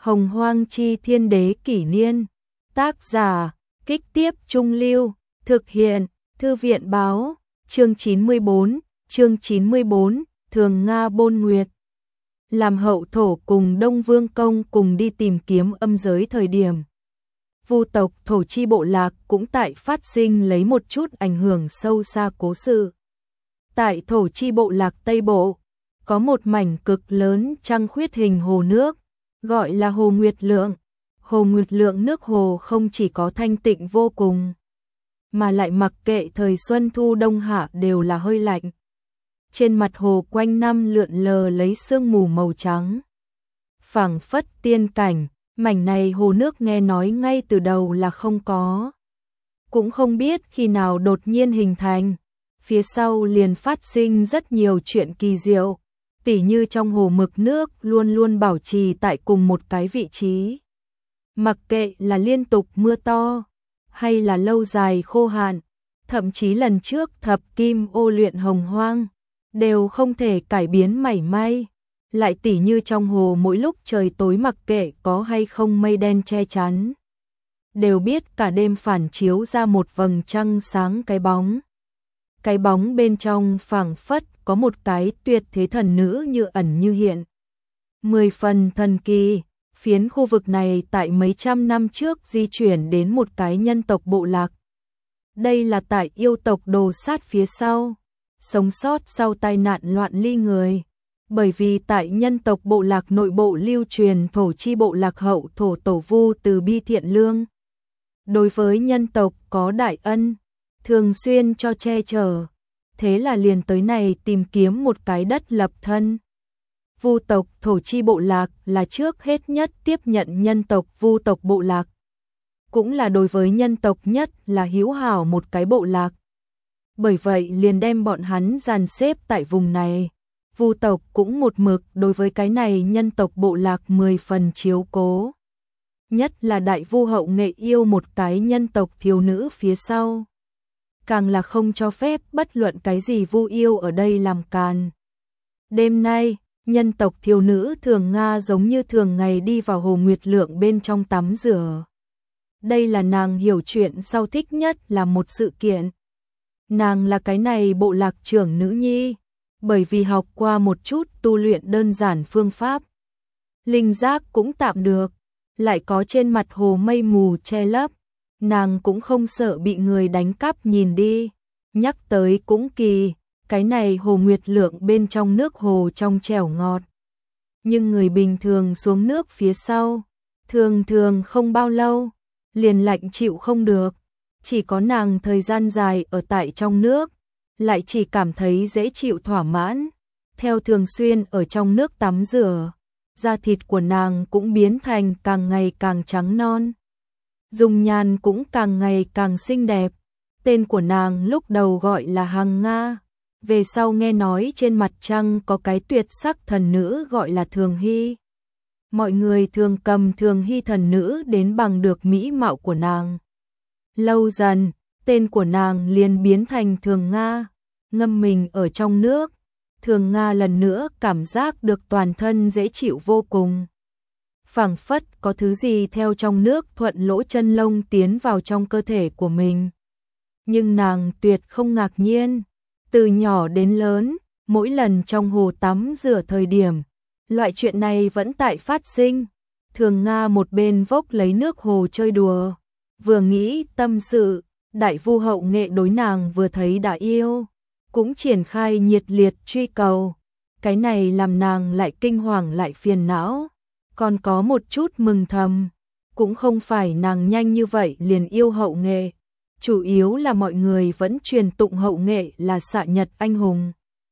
Hồng Hoang Chi Thiên Đế Kỷ Niên. Tác giả, Kích Tiếp Trung Lưu. Thực hiện, Thư viện Báo. Chương 94, Thường Nga Bôn Nguyệt. Làm hậu thổ cùng Đông Vương Công cùng đi tìm kiếm âm giới thời điểm. Vu tộc thổ chi bộ lạc cũng tại phát sinh lấy một chút ảnh hưởng sâu xa cố sự. Tại thổ chi bộ lạc Tây Bộ, có một mảnh cực lớn trăng khuyết hình hồ nước, gọi là Hồ Nguyệt Lượng. Hồ Nguyệt Lượng nước hồ không chỉ có thanh tịnh vô cùng, mà lại mặc kệ thời xuân thu đông hạ đều là hơi lạnh. Trên mặt hồ quanh năm lượn lờ lấy sương mù màu trắng, phảng phất tiên cảnh. Mảnh này hồ nước nghe nói ngay từ đầu là không có, cũng không biết khi nào đột nhiên hình thành. Phía sau liền phát sinh rất nhiều chuyện kỳ diệu, tỉ như trong hồ mực nước luôn luôn bảo trì tại cùng một cái vị trí. Mặc kệ là liên tục mưa to, hay là lâu dài khô hạn, thậm chí lần trước thập kim ô luyện hồng hoang, đều không thể cải biến mảy may. Lại tỉ như trong hồ mỗi lúc trời tối mặc kệ có hay không mây đen che chắn, đều biết cả đêm phản chiếu ra một vầng trăng sáng cái bóng. Cái bóng bên trong phảng phất có một cái tuyệt thế thần nữ như ẩn như hiện. 10 phần thần kỳ. Phiến khu vực này tại mấy trăm năm trước di chuyển đến một cái nhân tộc bộ lạc. Đây là tại yêu tộc Đồ Sát phía sau, sống sót sau tai nạn loạn ly người. Bởi vì tại nhân tộc bộ lạc nội bộ lưu truyền thổ chi bộ lạc hậu thổ tổ Vu từ bi thiện lương. Đối với nhân tộc có đại ân, thường xuyên cho che chở. Thế là liền tới này tìm kiếm một cái đất lập thân. Vu tộc thổ chi bộ lạc là trước hết nhất tiếp nhận nhân tộc Vu tộc bộ lạc, cũng là đối với nhân tộc nhất là hữu hảo một cái bộ lạc. Bởi vậy liền đem bọn hắn dàn xếp tại vùng này. Vu tộc cũng một mực đối với cái này nhân tộc bộ lạc 10 phần chiếu cố. Nhất là đại vu hậu nghệ yêu một cái nhân tộc thiếu nữ phía sau, càng là không cho phép bất luận cái gì vu yêu ở đây làm càn. Đêm nay, nhân tộc thiếu nữ Thường Nga giống như thường ngày đi vào Hồ Nguyệt Lượng bên trong tắm rửa. Đây là nàng hiểu chuyện sau thích nhất là một sự kiện. Nàng là cái này bộ lạc trưởng nữ nhi, bởi vì học qua một chút tu luyện đơn giản phương pháp. Linh giác cũng tạm được, lại có trên mặt hồ mây mù che lấp, nàng cũng không sợ bị người đánh cắp nhìn đi. Nhắc tới cũng kỳ, cái này Hồ Nguyệt Lượng bên trong nước hồ trong trẻo ngọt. Nhưng người bình thường xuống nước phía sau, thường thường không bao lâu, liền lạnh chịu không được. Chỉ có nàng thời gian dài ở tại trong nước, lại chỉ cảm thấy dễ chịu thỏa mãn. Theo thường xuyên ở trong nước tắm rửa, da thịt của nàng cũng biến thành càng ngày càng trắng non. Dung nhan cũng càng ngày càng xinh đẹp. Tên của nàng lúc đầu gọi là Hằng Nga, về sau nghe nói trên mặt trăng có cái tuyệt sắc thần nữ gọi là Thường Hy. Mọi người thường cầm Thường Hy thần nữ đến bằng được mỹ mạo của nàng. Lâu dần, tên của nàng liền biến thành Thường Nga. Ngâm mình ở trong nước, Thường Nga lần nữa cảm giác được toàn thân dễ chịu vô cùng. Phảng phất có thứ gì theo trong nước thuận lỗ chân lông tiến vào trong cơ thể của mình. Nhưng nàng tuyệt không ngạc nhiên. Từ nhỏ đến lớn, mỗi lần trong hồ tắm rửa thời điểm, loại chuyện này vẫn tại phát sinh. Thường Nga một bên vốc lấy nước hồ chơi đùa, vừa nghĩ tâm sự. Đại vu hậu nghệ đối nàng vừa thấy đã yêu, cũng triển khai nhiệt liệt truy cầu. Cái này làm nàng lại kinh hoàng lại phiền não, còn có một chút mừng thầm. Cũng không phải nàng nhanh như vậy liền yêu hậu nghệ, chủ yếu là mọi người vẫn truyền tụng hậu nghệ là xạ nhật anh hùng.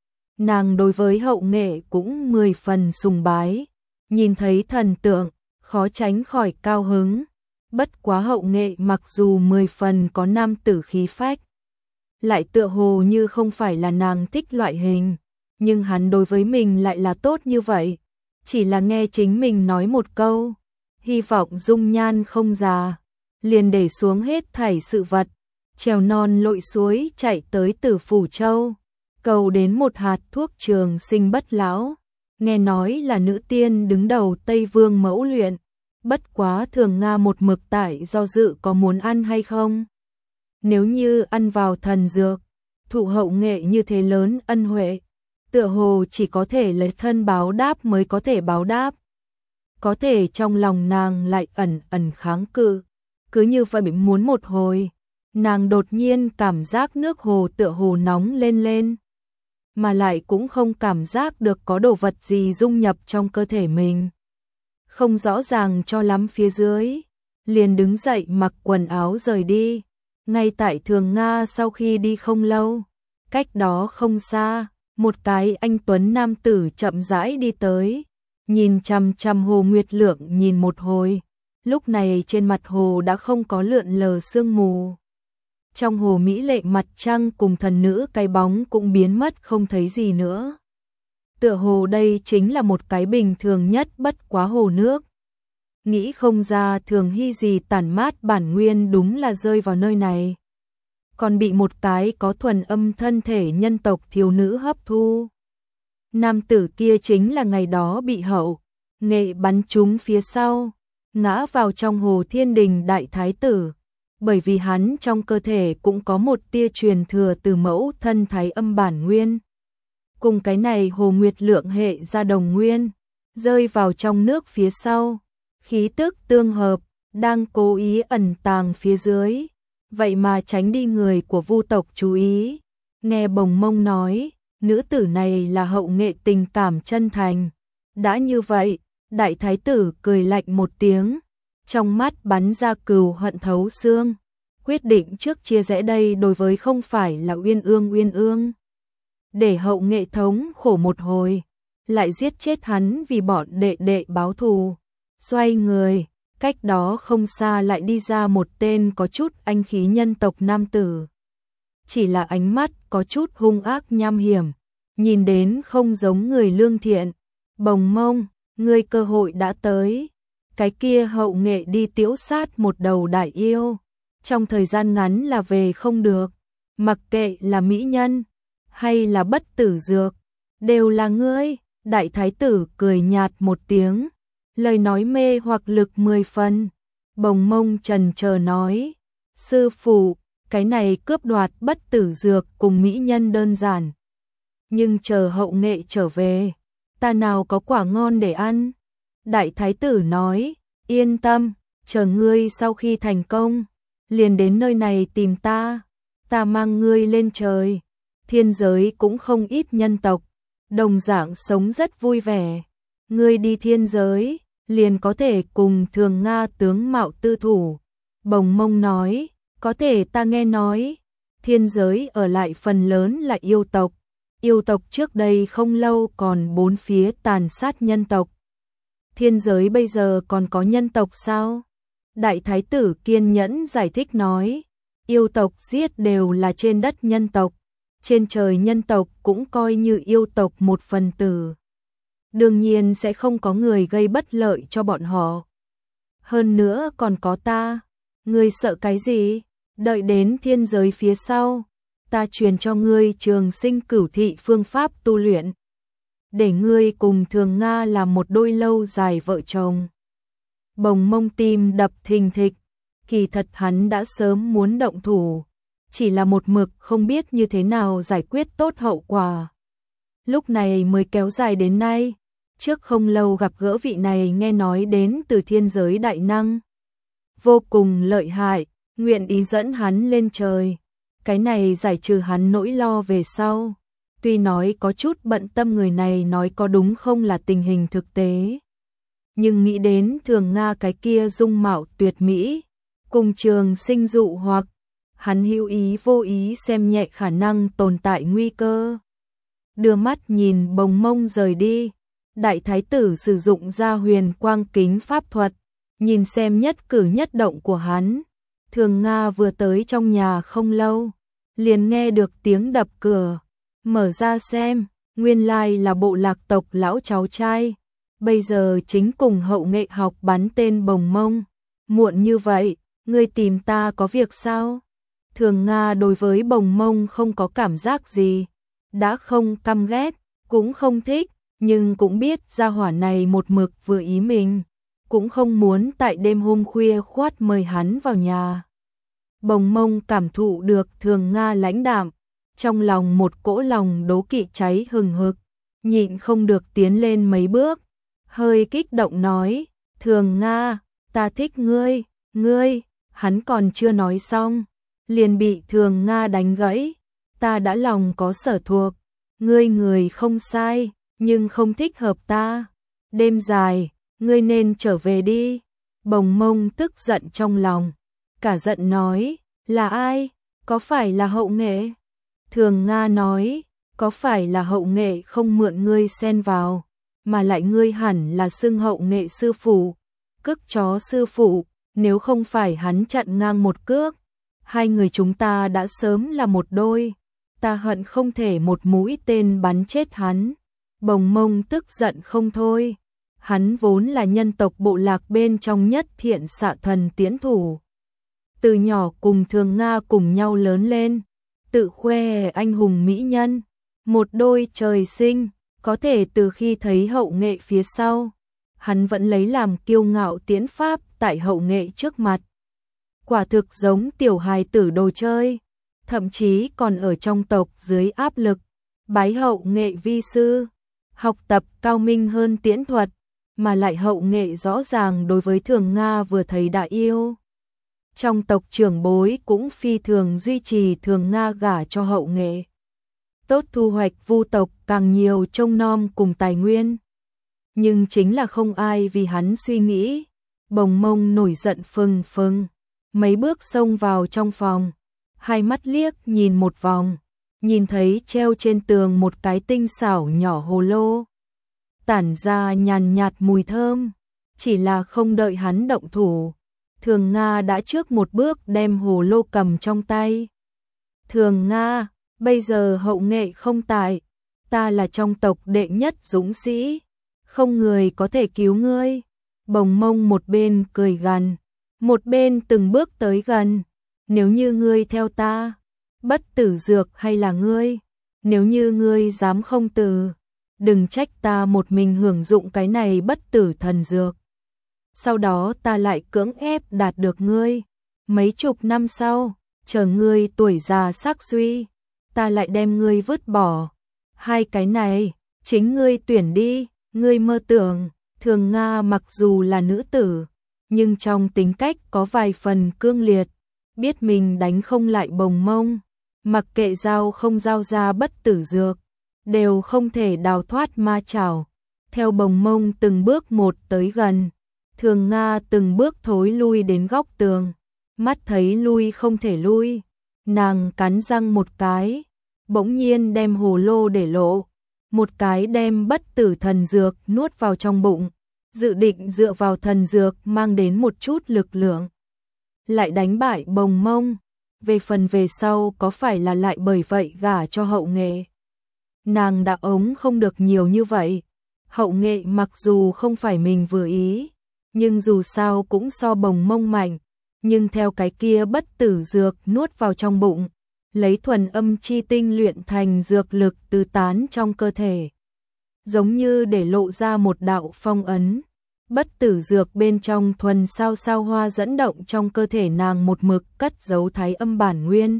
Nàng đối với hậu nghệ cũng 10 phần sùng bái, nhìn thấy thần tượng, khó tránh khỏi cao hứng. Bất quá hậu nghệ mặc dù 10 phần có nam tử khí phách, lại tựa hồ như không phải là nàng thích loại hình, nhưng hắn đối với mình lại là tốt như vậy. Chỉ là nghe chính mình nói một câu, hy vọng dung nhan không già, liền để xuống hết thảy sự vật, trèo non lội suối chạy tới Tử Phủ Châu, cầu đến một hạt thuốc trường sinh bất lão. Nghe nói là nữ tiên đứng đầu Tây Vương mẫu luyện, Bất quá Thường Nga một mực tại do dự có muốn ăn hay không. Nếu như ăn vào thần dược, thụ hậu nghệ như thế lớn ân huệ, tựa hồ chỉ có thể lấy thân báo đáp mới có thể báo đáp. Có thể trong lòng nàng lại ẩn ẩn kháng cự, cứ như vậy muốn một hồi, nàng đột nhiên cảm giác nước hồ tựa hồ nóng lên lên, mà lại cũng không cảm giác được có đồ vật gì dung nhập trong cơ thể mình. Không rõ ràng cho lắm phía dưới, liền đứng dậy mặc quần áo rời đi. Ngay tại Thường Nga sau khi đi không lâu, cách đó không xa, một cái anh tuấn nam tử chậm rãi đi tới, nhìn chằm chằm Hồ Nguyệt Lượng nhìn một hồi, lúc này trên mặt hồ đã không có lượn lờ sương mù. Trong hồ mỹ lệ mặt trăng cùng thần nữ cái bóng cũng biến mất không thấy gì nữa. Tựa hồ đây chính là một cái bình thường nhất bất quá hồ nước. Nghĩ không ra Thường Hy gì tản mát bản nguyên đúng là rơi vào nơi này. Còn bị một cái có thuần âm thân thể nhân tộc thiếu nữ hấp thu. Nam tử kia chính là ngày đó bị hậu nghệ bắn trúng phía sau, ngã vào trong hồ Thiên Đình đại thái tử. Bởi vì hắn trong cơ thể cũng có một tia truyền thừa từ mẫu thân thái âm bản nguyên. Cùng cái này Hồ Nguyệt Lượng hệ ra đồng nguyên, rơi vào trong nước phía sau, khí tức tương hợp, đang cố ý ẩn tàng phía dưới, vậy mà tránh đi người của Vu tộc chú ý. Nghe Bồng Mông nói, nữ tử này là hậu nghệ tình cảm chân thành. Đã như vậy, đại thái tử cười lạnh một tiếng, trong mắt bắn ra cừu hận thấu xương, quyết định trước chia rẽ đây đối với không phải là uyên ương. Để hậu nghệ thống khổ một hồi, lại giết chết hắn vì bọn đệ đệ báo thù. Xoay người, cách đó không xa lại đi ra một tên có chút anh khí nhân tộc nam tử. Chỉ là ánh mắt có chút hung ác nham hiểm, nhìn đến không giống người lương thiện. Bồng Mông, ngươi cơ hội đã tới. Cái kia hậu nghệ đi tiễu sát một đầu đại yêu, trong thời gian ngắn là về không được. Mặc kệ là mỹ nhân hay là bất tử dược, đều là ngươi. Đại thái tử cười nhạt một tiếng, lời nói mê hoặc lực 10 phần. Bồng Mông trần chờ nói, sư phụ, cái này cướp đoạt bất tử dược cùng mỹ nhân đơn giản, nhưng chờ hậu nghệ trở về, ta nào có quả ngon để ăn. Đại thái tử nói, yên tâm, chờ ngươi sau khi thành công, liền đến nơi này tìm ta, ta mang ngươi lên trời. Thiên giới cũng không ít nhân tộc, đồng dạng sống rất vui vẻ. Ngươi đi thiên giới, liền có thể cùng Thường Nga tướng mạo tư thủ. Bồng Mông nói, có thể ta nghe nói, thiên giới ở lại phần lớn là yêu tộc. Yêu tộc trước đây không lâu còn bốn phía tàn sát nhân tộc. Thiên giới bây giờ còn có nhân tộc sao? Đại thái tử kiên nhẫn giải thích nói, yêu tộc giết đều là trên đất nhân tộc, trên trời nhân tộc cũng coi như yêu tộc một phần tử. Đương nhiên sẽ không có người gây bất lợi cho bọn họ. Hơn nữa còn có ta, ngươi sợ cái gì? Đợi đến thiên giới phía sau, ta truyền cho ngươi trường sinh cửu thị phương pháp tu luyện, để ngươi cùng Thường Nga làm một đôi lâu dài vợ chồng. Bồng Mông tim đập thình thịch, kỳ thật hắn đã sớm muốn động thủ, chỉ là một mực không biết như thế nào giải quyết tốt hậu quả. Lúc này mới kéo dài đến nay, trước không lâu gặp gỡ vị này nghe nói đến từ thiên giới đại năng. Vô cùng lợi hại, nguyện ý dẫn hắn lên trời. Cái này giải trừ hắn nỗi lo về sau. Tuy nói có chút bận tâm người này nói có đúng không là tình hình thực tế. Nhưng nghĩ đến Thường Nga cái kia dung mạo tuyệt mỹ, cùng trường sinh dụ hoặc, hắn hữu ý vô ý xem nhẹ khả năng tồn tại nguy cơ. Đưa mắt nhìn Bồng Mông rời đi, đại thái tử sử dụng ra huyền quang kính pháp thuật, nhìn xem nhất cử nhất động của hắn. Thường Nga vừa tới trong nhà không lâu, liền nghe được tiếng đập cửa, mở ra xem, nguyên lai là bộ lạc tộc lão cháu trai, bây giờ chính cùng hậu nghệ học bắn tên Bồng Mông. Muộn như vậy, ngươi tìm ta có việc sao? Thường Nga đối với Bồng Mông không có cảm giác gì, đã không căm ghét, cũng không thích, nhưng cũng biết gia hỏa này một mực vừa ý mình, cũng không muốn tại đêm hôm khuya khoát mời hắn vào nhà. Bồng Mông cảm thụ được Thường Nga lãnh đạm, trong lòng một cỗ lòng đố kỵ cháy hừng hực, nhịn không được tiến lên mấy bước, hơi kích động nói, Thường Nga, ta thích ngươi, hắn còn chưa nói xong, liền bị Thường Nga đánh gãy, ta đã lòng có sở thuộc, ngươi người không sai, nhưng không thích hợp ta, đêm dài, ngươi nên trở về đi. Bồng Mông tức giận trong lòng, cả giận nói, là ai, có phải là Hậu Nghệ? Thường Nga nói, có phải là Hậu Nghệ không mượn ngươi xen vào, mà lại ngươi hẳn là xưng Hậu Nghệ sư phụ, cức chó sư phụ, nếu không phải hắn chặn ngang một cước, hai người chúng ta đã sớm là một đôi, ta hận không thể một mũi tên bắn chết hắn. Bồng Mông tức giận không thôi, hắn vốn là nhân tộc bộ lạc bên trong nhất thiện xạ thần tiễn thủ. Từ nhỏ cùng Thường Nga cùng nhau lớn lên, tự khoe anh hùng mỹ nhân, một đôi trời sinh, có thể từ khi thấy Hậu Nghệ phía sau, hắn vẫn lấy làm kiêu ngạo tiễn pháp tại Hậu Nghệ trước mặt. Quả thực giống tiểu hài tử đồ chơi, thậm chí còn ở trong tộc dưới áp lực, bái Hậu Nghệ vi sư, học tập cao minh hơn tiễn thuật, mà lại Hậu Nghệ rõ ràng đối với Thường Nga vừa thấy đã yêu. Trong tộc trưởng bối cũng phi thường duy trì Thường Nga gả cho Hậu Nghệ. Tốt thu hoạch vu tộc càng nhiều trông nom cùng tài nguyên. Nhưng chính là không ai vì hắn suy nghĩ. Bồng Mông nổi giận phừng phừng, mấy bước xông vào trong phòng, hai mắt liếc nhìn một vòng, nhìn thấy treo trên tường một cái tinh xảo nhỏ hồ lô, tản ra nhàn nhạt mùi thơm, chỉ là không đợi hắn động thủ, Thường Nga đã trước một bước đem hồ lô cầm trong tay. Thường Nga, bây giờ Hậu Nghệ không tại, ta là trong tộc đệ nhất dũng sĩ, không người có thể cứu ngươi. Bồng Mông một bên cười gằn, một bên từng bước tới gần, nếu như ngươi theo ta, bất tử dược hay là ngươi, nếu như ngươi dám không từ, đừng trách ta một mình hưởng dụng cái này bất tử thần dược. Sau đó ta lại cưỡng ép đạt được ngươi, mấy chục năm sau, chờ ngươi tuổi già sắc suy, ta lại đem ngươi vứt bỏ. Hai cái này, chính ngươi tuyển đi, ngươi mơ tưởng. Thường Nga mặc dù là nữ tử, nhưng trong tính cách có vài phần cương liệt, biết mình đánh không lại Bồng Mông, mặc kệ giao không giao ra bất tử dược, đều không thể đào thoát ma chảo. Theo Bồng Mông từng bước một tới gần, Thường Nga từng bước thối lui đến góc tường, mắt thấy lui không thể lui, nàng cắn răng một cái, bỗng nhiên đem hồ lô để lộ, một cái đem bất tử thần dược nuốt vào trong bụng, dự định dựa vào thần dược mang đến một chút lực lượng, lại đánh bại Bồng Mông. Về phần về sau có phải là lại bởi vậy gả cho Hậu Nghệ, nàng đã ống không được nhiều như vậy. Hậu Nghệ mặc dù không phải mình vừa ý, nhưng dù sao cũng so Bồng Mông mạnh, nhưng theo cái kia bất tử dược nuốt vào trong bụng, lấy thuần âm chi tinh luyện thành dược lực tứ tán trong cơ thể, giống như để lộ ra một đạo phong ấn. Bất tử dược bên trong thuần sao sao hoa dẫn động trong cơ thể nàng một mực cất giấu thái âm bản nguyên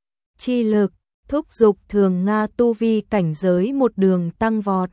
chi lực, thúc giục Thường Nga tu vi cảnh giới một đường tăng vọt.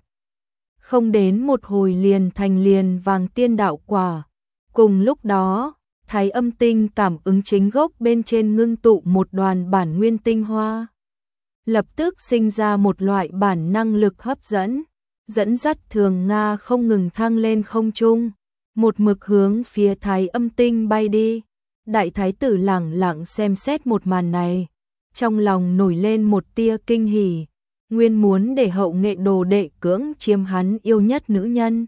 Không đến một hồi liền thành liền vàng tiên đạo quả. Cùng lúc đó, thái âm tinh cảm ứng chính gốc bên trên ngưng tụ một đoàn bản nguyên tinh hoa, lập tức sinh ra một loại bản năng lực hấp dẫn, dẫn dắt Thường Nga không ngừng thăng lên không trung, một mực hướng phía thái âm tinh bay đi. Đại thái tử lẳng lặng xem xét một màn này, trong lòng nổi lên một tia kinh hỉ, nguyên muốn để Hậu Nghệ đồ đệ cưỡng chiếm hắn yêu nhất nữ nhân,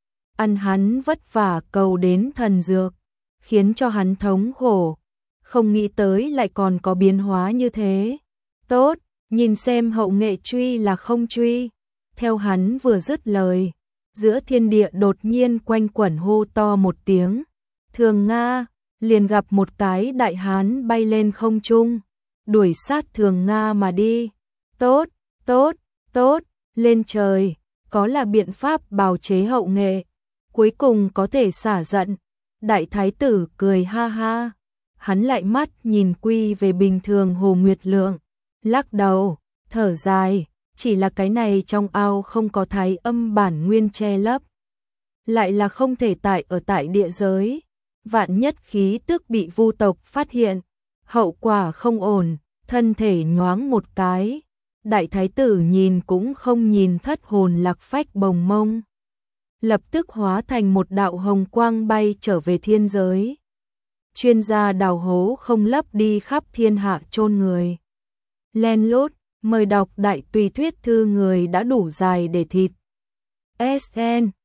ăn hắn vất vả cầu đến thần dược, khiến cho hắn thống khổ, không nghĩ tới lại còn có biến hóa như thế. Tốt, nhìn xem Hậu Nghệ truy là không truy. Theo hắn vừa dứt lời, giữa thiên địa đột nhiên quanh quẩn hô to một tiếng, Thường Nga, liền gặp một cái đại hán bay lên không trung, đuổi sát Thường Nga mà đi. Tốt, tốt, tốt, lên trời, có là biện pháp bào chế Hậu Nghệ. cuối cùng có thể xả giận. Đại thái tử cười ha ha, hắn lại mắt nhìn quy về bình thường Hồ Nguyệt Lượng, lắc đầu, thở dài, chỉ là cái này trong ao không có thái âm bản nguyên che lấp, lại là không thể ở tại địa giới, vạn nhất khí tức bị Vu tộc phát hiện, hậu quả không ổn, thân thể nhoáng một cái, đại thái tử nhìn cũng không nhìn, thất hồn lạc phách bồng mông, lập tức hóa thành một đạo hồng quang bay trở về thiên giới. Chuyên gia đào hố không lấp đi khắp thiên hạ chôn người. Len lút, mời đọc đại tùy thuyết thư người đã đủ dài để thịt. SN